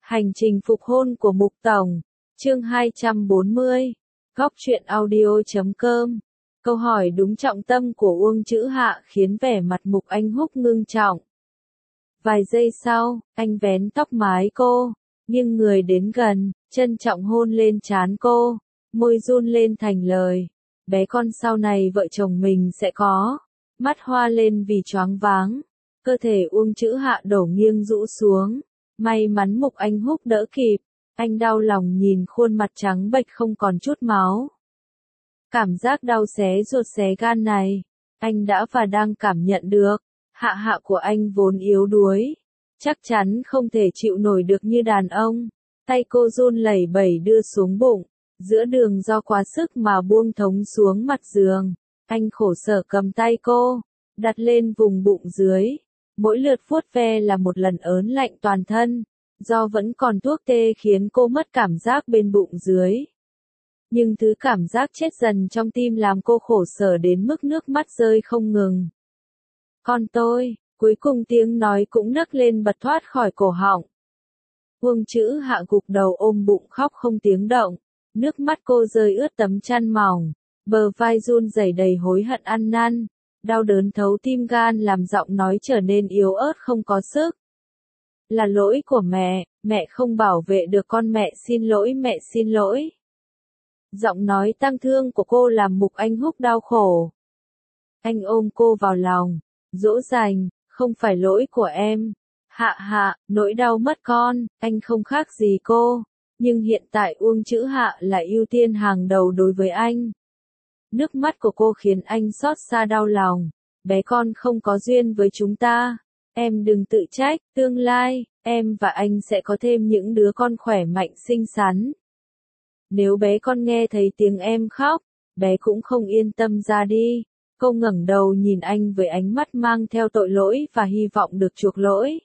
Hành trình phục hôn của Mục Tổng, chương 240, góc truyện audio.com. Câu hỏi đúng trọng tâm của Uông Chữ Hạ khiến vẻ mặt Mục Anh Húc ngưng trọng. Vài giây sau, anh vén tóc mái cô, nghiêng người đến gần, trân trọng hôn lên trán cô, môi run lên thành lời. Bé con sau này vợ chồng mình sẽ có. Mắt hoa lên vì choáng váng, cơ thể Uông Chữ Hạ đổ nghiêng rũ xuống. May mắn Mục Anh Húc đỡ kịp, anh đau lòng nhìn khuôn mặt trắng bệch không còn chút máu. Cảm giác đau xé ruột xé gan này, anh đã và đang cảm nhận được. Hạ hạ của anh vốn yếu đuối, chắc chắn không thể chịu nổi được như đàn ông. Tay cô run lẩy bẩy đưa xuống bụng, giữa đường do quá sức mà buông thống xuống mặt giường. Anh khổ sở cầm tay cô, đặt lên vùng bụng dưới. Mỗi lượt vuốt ve là một lần ớn lạnh toàn thân, do vẫn còn thuốc tê khiến cô mất cảm giác bên bụng dưới. Nhưng thứ cảm giác chết dần trong tim làm cô khổ sở đến mức nước mắt rơi không ngừng. Con tôi, cuối cùng tiếng nói cũng nấc lên bật thoát khỏi cổ họng. Uông Chữ Hạ gục đầu ôm bụng khóc không tiếng động, nước mắt cô rơi ướt tấm chăn mỏng, bờ vai run rẩy đầy hối hận ăn năn. Đau đớn thấu tim gan làm giọng nói trở nên yếu ớt không có sức. Là lỗi của mẹ không bảo vệ được con, mẹ xin lỗi. Giọng nói tang thương của cô làm Mục Anh Húc đau khổ. Anh ôm cô vào lòng, dỗ dành, không phải lỗi của em. Hạ, nỗi đau mất con, anh không khác gì cô, nhưng hiện tại Uông Chữ Hạ là ưu tiên hàng đầu đối với anh. Nước mắt của cô khiến anh xót xa đau lòng. Bé con không có duyên với chúng ta. Em đừng tự trách, tương lai, em và anh sẽ có thêm những đứa con khỏe mạnh xinh xắn. Nếu bé con nghe thấy tiếng em khóc, bé cũng không yên tâm ra đi. Cô ngẩng đầu nhìn anh với ánh mắt mang theo tội lỗi và hy vọng được chuộc lỗi.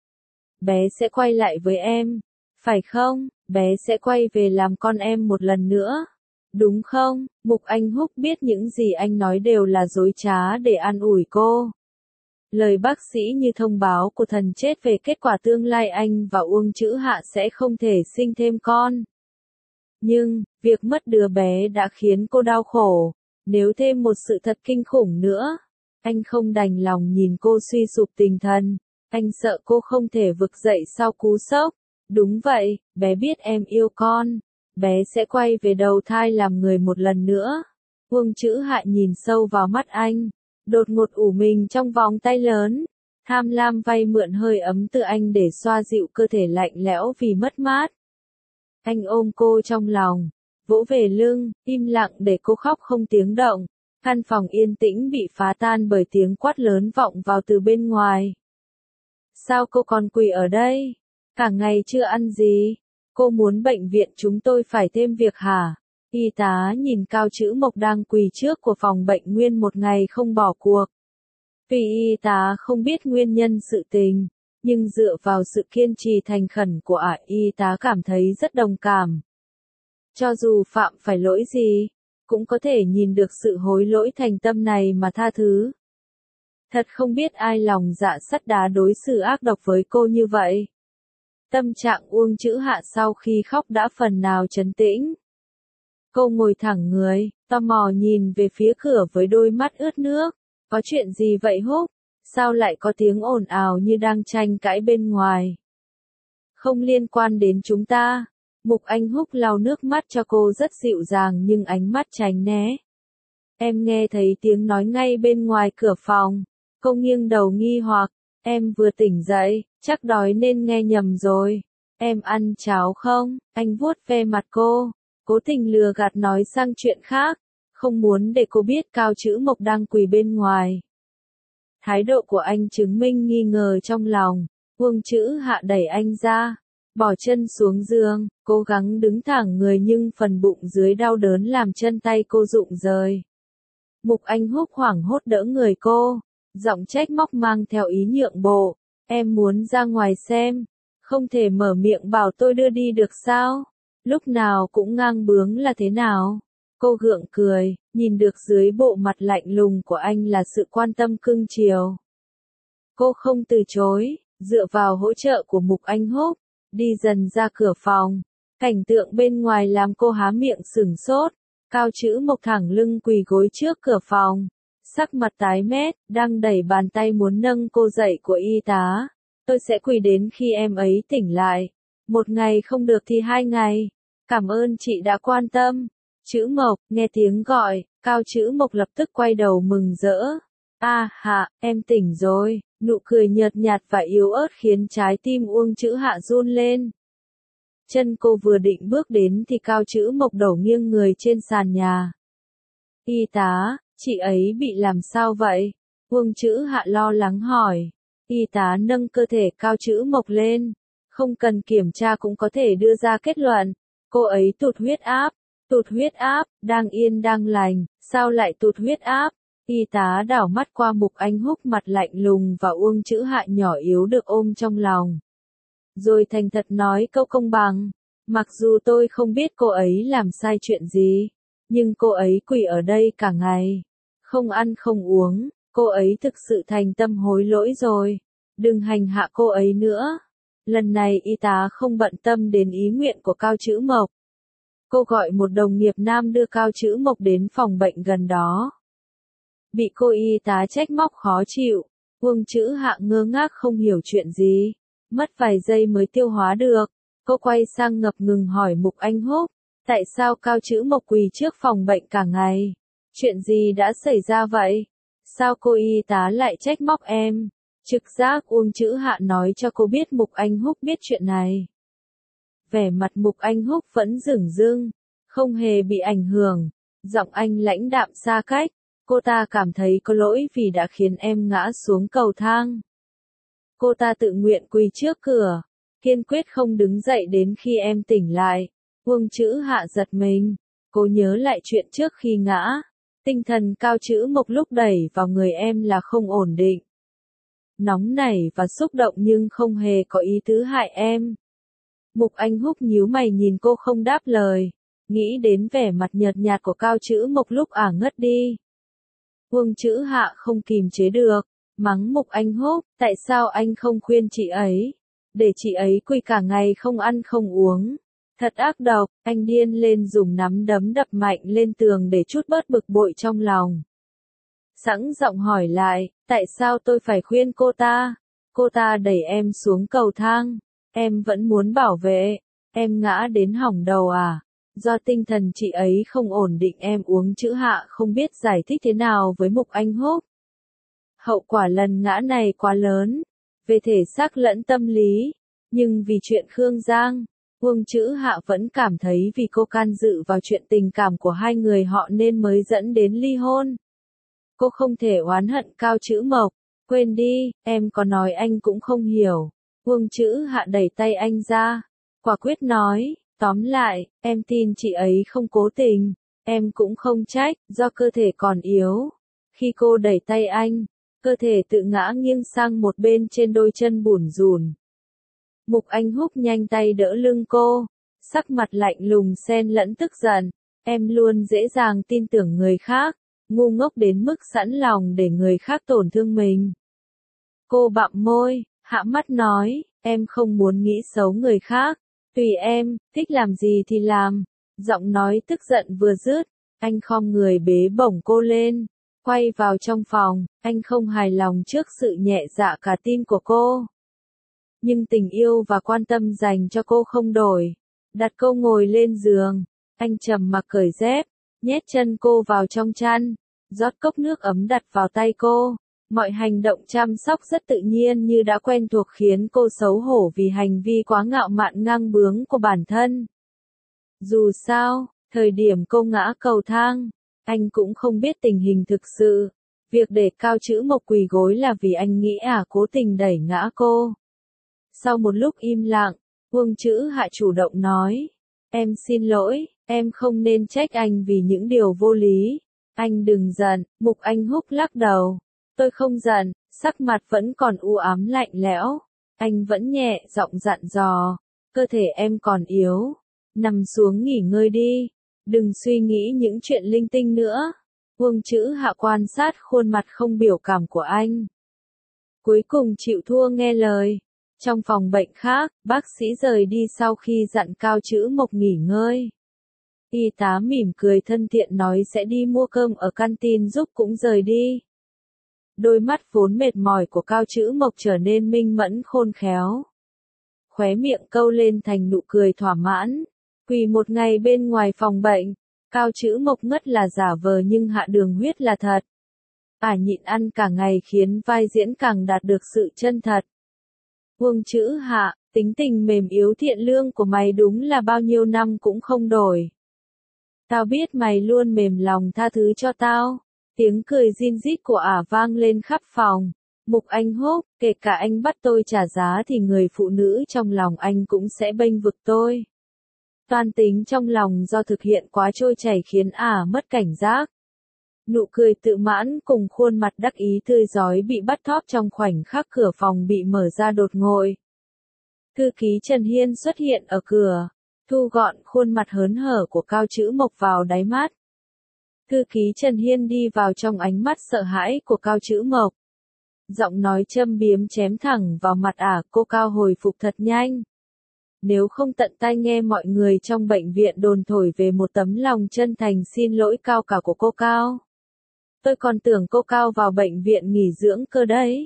Bé sẽ quay lại với em, phải không? Bé sẽ quay về làm con em một lần nữa. Đúng không? Mục Anh Húc biết những gì anh nói đều là dối trá để an ủi cô. Lời bác sĩ như thông báo của thần chết về kết quả tương lai anh và Uông Chữ Hạ sẽ không thể sinh thêm con. Nhưng, việc mất đứa bé đã khiến cô đau khổ. Nếu thêm một sự thật kinh khủng nữa, anh không đành lòng nhìn cô suy sụp tinh thần. Anh sợ cô không thể vực dậy sau cú sốc. Đúng vậy, bé biết em yêu con. Bé sẽ quay về đầu thai làm người một lần nữa. Uông Chữ Hạ nhìn sâu vào mắt anh, đột ngột ủ mình trong vòng tay lớn, tham lam vay mượn hơi ấm từ anh để xoa dịu cơ thể lạnh lẽo vì mất mát. Anh ôm cô trong lòng, vỗ về lưng, im lặng để cô khóc không tiếng động. Căn phòng yên tĩnh bị phá tan bởi tiếng quát lớn vọng vào từ bên ngoài. Sao cô còn quỳ ở đây? Cả ngày chưa ăn gì? Cô muốn bệnh viện chúng tôi phải thêm việc hả? Y tá nhìn Cao Chữ Mộc đang quỳ trước của phòng bệnh nguyên một ngày không bỏ cuộc. Vì y tá không biết nguyên nhân sự tình, nhưng dựa vào sự kiên trì thành khẩn của y tá cảm thấy rất đồng cảm. Cho dù phạm phải lỗi gì, cũng có thể nhìn được sự hối lỗi thành tâm này mà tha thứ. Thật không biết ai lòng dạ sắt đá đối xử ác độc với cô như vậy. Tâm trạng Uông Chữ Hạ sau khi khóc đã phần nào trấn tĩnh. Cô ngồi thẳng người, tò mò nhìn về phía cửa với đôi mắt ướt nước. Có chuyện gì vậy Húc? Sao lại có tiếng ồn ào như đang tranh cãi bên ngoài? Không liên quan đến chúng ta. Mục Anh Húc lau nước mắt cho cô rất dịu dàng nhưng ánh mắt tránh né. Em nghe thấy tiếng nói ngay bên ngoài cửa phòng. Cô nghiêng đầu nghi hoặc. Em vừa tỉnh dậy, chắc đói nên nghe nhầm rồi. Em ăn cháo không? Anh vuốt ve mặt cô, cố tình lừa gạt nói sang chuyện khác, không muốn để cô biết Cao Chữ Mộc đang quỳ bên ngoài. Thái độ của anh chứng minh nghi ngờ trong lòng. Uông Chữ Hạ đẩy anh ra, bỏ chân xuống giường, cố gắng đứng thẳng người nhưng phần bụng dưới đau đớn làm chân tay cô rụng rời. Mục Anh Húc hoảng hốt đỡ người cô, giọng trách móc mang theo ý nhượng bộ. Em muốn ra ngoài xem, không thể mở miệng bảo tôi đưa đi được sao? Lúc nào cũng ngang bướng là thế nào? Cô gượng cười, nhìn được dưới bộ mặt lạnh lùng của anh là sự quan tâm cưng chiều. Cô không từ chối, dựa vào hỗ trợ của Mục Anh Húc, đi dần ra cửa phòng. Cảnh tượng bên ngoài làm cô há miệng sửng sốt. Cao Chữ Mộc thẳng lưng quỳ gối trước cửa phòng. Sắc mặt tái mét, đang đẩy bàn tay muốn nâng cô dậy của y tá. Tôi sẽ quỳ đến khi em ấy tỉnh lại. 1 ngày không được thì 2 ngày. Cảm ơn chị đã quan tâm. Chữ Mộc, nghe tiếng gọi, Cao Chữ Mộc lập tức quay đầu mừng rỡ. À hạ, em tỉnh rồi. Nụ cười nhợt nhạt và yếu ớt khiến trái tim Uông Chữ Hạ run lên. Chân cô vừa định bước đến thì Cao Chữ Mộc đổ nghiêng người trên sàn nhà. Y tá, chị ấy bị làm sao vậy? Uông Chữ Hạ lo lắng hỏi. Y tá nâng cơ thể Cao Chữ Mộc lên. Không cần kiểm tra cũng có thể đưa ra kết luận. Cô ấy tụt huyết áp. Tụt huyết áp, đang yên đang lành, sao lại tụt huyết áp? Y tá đảo mắt qua Mục Anh Húc mặt lạnh lùng và Uông Chữ Hạ nhỏ yếu được ôm trong lòng. Rồi thành thật nói câu công bằng. Mặc dù tôi không biết cô ấy làm sai chuyện gì, nhưng cô ấy quỳ ở đây cả ngày. Không ăn không uống, cô ấy thực sự thành tâm hối lỗi rồi. Đừng hành hạ cô ấy nữa. Lần này y tá không bận tâm đến ý nguyện của Cao Chữ Mộc. Cô gọi một đồng nghiệp nam đưa Cao Chữ Mộc đến phòng bệnh gần đó. Bị cô y tá trách móc khó chịu, Uông Chữ Hạ ngơ ngác không hiểu chuyện gì. Mất vài giây mới tiêu hóa được. Cô quay sang ngập ngừng hỏi Mục Anh Húc. Tại sao Cao Chữ Mộc quỳ trước phòng bệnh cả ngày? Chuyện gì đã xảy ra vậy? Sao cô y tá lại trách móc em? Trực giác Uông Chữ Hạ nói cho cô biết Mục Anh Húc biết chuyện này. Vẻ mặt Mục Anh Húc vẫn dửng dưng, không hề bị ảnh hưởng. Giọng anh lãnh đạm xa cách. Cô ta cảm thấy có lỗi vì đã khiến em ngã xuống cầu thang. Cô ta tự nguyện quỳ trước cửa, kiên quyết không đứng dậy đến khi em tỉnh lại. Uông Chữ Hạ giật mình. Cô nhớ lại chuyện trước khi ngã. Tinh thần Cao Chữ Mộc lúc đẩy vào người em là không ổn định. Nóng nảy và xúc động nhưng không hề có ý tứ hại em. Mục Anh Húc nhíu mày nhìn cô không đáp lời. Nghĩ đến vẻ mặt nhợt nhạt của Cao Chữ Mộc lúc ngất đi. Uông Chữ Hạ không kìm chế được. Mắng Mục Anh Húc, tại sao anh không khuyên chị ấy? Để chị ấy quỳ cả ngày không ăn không uống. Thật ác độc, anh điên lên dùng nắm đấm đập mạnh lên tường để trút bớt bực bội trong lòng. Sẵn giọng hỏi lại, tại sao tôi phải khuyên cô ta? Cô ta đẩy em xuống cầu thang. Em vẫn muốn bảo vệ. Em ngã đến hỏng đầu à? Do tinh thần chị ấy không ổn định em. Uông Chữ Hạ không biết giải thích thế nào với Mục Anh Húc. Hậu quả lần ngã này quá lớn, về thể xác lẫn tâm lý, nhưng vì chuyện Khương Giang, Uông Chữ Hạ vẫn cảm thấy vì cô can dự vào chuyện tình cảm của hai người họ nên mới dẫn đến ly hôn. Cô không thể oán hận Cao Chữ Mộc, quên đi, em có nói anh cũng không hiểu. Uông Chữ Hạ đẩy tay anh ra, quả quyết nói, tóm lại, em tin chị ấy không cố tình, em cũng không trách, do cơ thể còn yếu. Khi cô đẩy tay anh, cơ thể tự ngã nghiêng sang một bên trên đôi chân bủn rủn. Mục Anh Húc nhanh tay đỡ lưng cô, sắc mặt lạnh lùng xen lẫn tức giận. Em luôn dễ dàng tin tưởng người khác, ngu ngốc đến mức sẵn lòng để người khác tổn thương mình. Cô bặm môi, hạ mắt nói, em không muốn nghĩ xấu người khác, tùy em, thích làm gì thì làm. Giọng nói tức giận vừa dứt, anh khom người bế bổng cô lên. Quay vào trong phòng, anh không hài lòng trước sự nhẹ dạ cả tin của cô. Nhưng tình yêu và quan tâm dành cho cô không đổi. Đặt cô ngồi lên giường, anh trầm mặc cởi dép, nhét chân cô vào trong chăn, rót cốc nước ấm đặt vào tay cô. Mọi hành động chăm sóc rất tự nhiên như đã quen thuộc khiến cô xấu hổ vì hành vi quá ngạo mạn ngang bướng của bản thân. Dù sao, thời điểm cô ngã cầu thang, anh cũng không biết tình hình thực sự. Việc để Cao Chữ Mộc quỳ gối là vì anh nghĩ cố tình đẩy ngã cô. Sau một lúc im lặng, Uông Chữ Hạ chủ động nói. Em xin lỗi, em không nên trách anh vì những điều vô lý. Anh đừng giận. Mục Anh Húc lắc đầu. Tôi không giận, sắc mặt vẫn còn u ám lạnh lẽo. Anh vẫn nhẹ giọng dặn dò. Cơ thể em còn yếu. Nằm xuống nghỉ ngơi đi. Đừng suy nghĩ những chuyện linh tinh nữa. Uông Chữ Hạ quan sát khuôn mặt không biểu cảm của anh. Cuối cùng chịu thua nghe lời. Trong phòng bệnh khác, bác sĩ rời đi sau khi dặn Cao Chữ Mộc nghỉ ngơi. Y tá mỉm cười thân thiện nói sẽ đi mua cơm ở canteen giúp cũng rời đi. Đôi mắt vốn mệt mỏi của Cao Chữ Mộc trở nên minh mẫn khôn khéo. Khóe miệng câu lên thành nụ cười thỏa mãn. Quỳ một ngày bên ngoài phòng bệnh, Cao Chữ Mộc ngất là giả vờ nhưng hạ đường huyết là thật. Nhịn ăn cả ngày khiến vai diễn càng đạt được sự chân thật. Uông Chữ Hạ, tính tình mềm yếu thiện lương của mày đúng là bao nhiêu năm cũng không đổi. Tao biết mày luôn mềm lòng tha thứ cho tao. Tiếng cười rin rít của vang lên khắp phòng. Mục Anh Húc, kể cả anh bắt tôi trả giá thì người phụ nữ trong lòng anh cũng sẽ bênh vực tôi. Toan tính trong lòng do thực hiện quá trôi chảy khiến mất cảnh giác. Nụ cười tự mãn cùng khuôn mặt đắc ý tươi rói bị bắt thóp trong khoảnh khắc cửa phòng bị mở ra đột ngột. Thư ký Trần Hiên xuất hiện ở cửa, thu gọn khuôn mặt hớn hở của Cao Chữ Mộc vào đáy mắt. Thư ký Trần Hiên đi vào trong ánh mắt sợ hãi của Cao Chữ Mộc. Giọng nói châm biếm chém thẳng vào mặt cô Cao hồi phục thật nhanh. Nếu không tận tai nghe mọi người trong bệnh viện đồn thổi về một tấm lòng chân thành xin lỗi cao cả của cô Cao. Tôi còn tưởng cô Cao vào bệnh viện nghỉ dưỡng cơ đấy.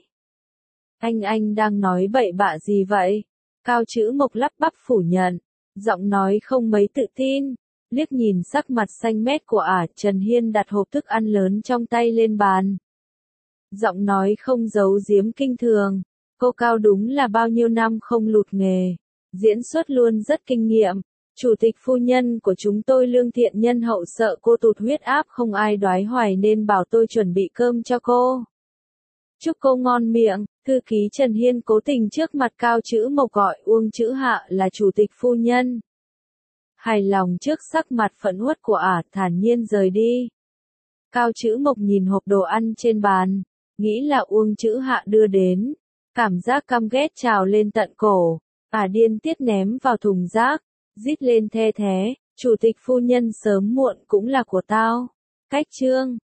Anh đang nói bậy bạ gì vậy? Cao Chữ Mộc lắp bắp phủ nhận, giọng nói không mấy tự tin. Liếc nhìn sắc mặt xanh mét của Trần Hiên đặt hộp thức ăn lớn trong tay lên bàn. Giọng nói không giấu giếm kinh thường. Cô Cao đúng là bao nhiêu năm không lụt nghề. Diễn xuất luôn rất kinh nghiệm. Chủ tịch phu nhân của chúng tôi lương thiện nhân hậu sợ cô tụt huyết áp không ai đoái hoài nên bảo tôi chuẩn bị cơm cho cô. Chúc cô ngon miệng. Thư ký Trần Hiên cố tình trước mặt Cao Chữ Mộc gọi Uông Chữ Hạ là chủ tịch phu nhân. Hài lòng trước sắc mặt phẫn uất của thản nhiên rời đi. Cao Chữ Mộc nhìn hộp đồ ăn trên bàn, nghĩ là Uông Chữ Hạ đưa đến. Cảm giác căm ghét trào lên tận cổ, điên tiết ném vào thùng rác, rít lên the thé, chủ tịch phu nhân sớm muộn cũng là của tao. Cách chương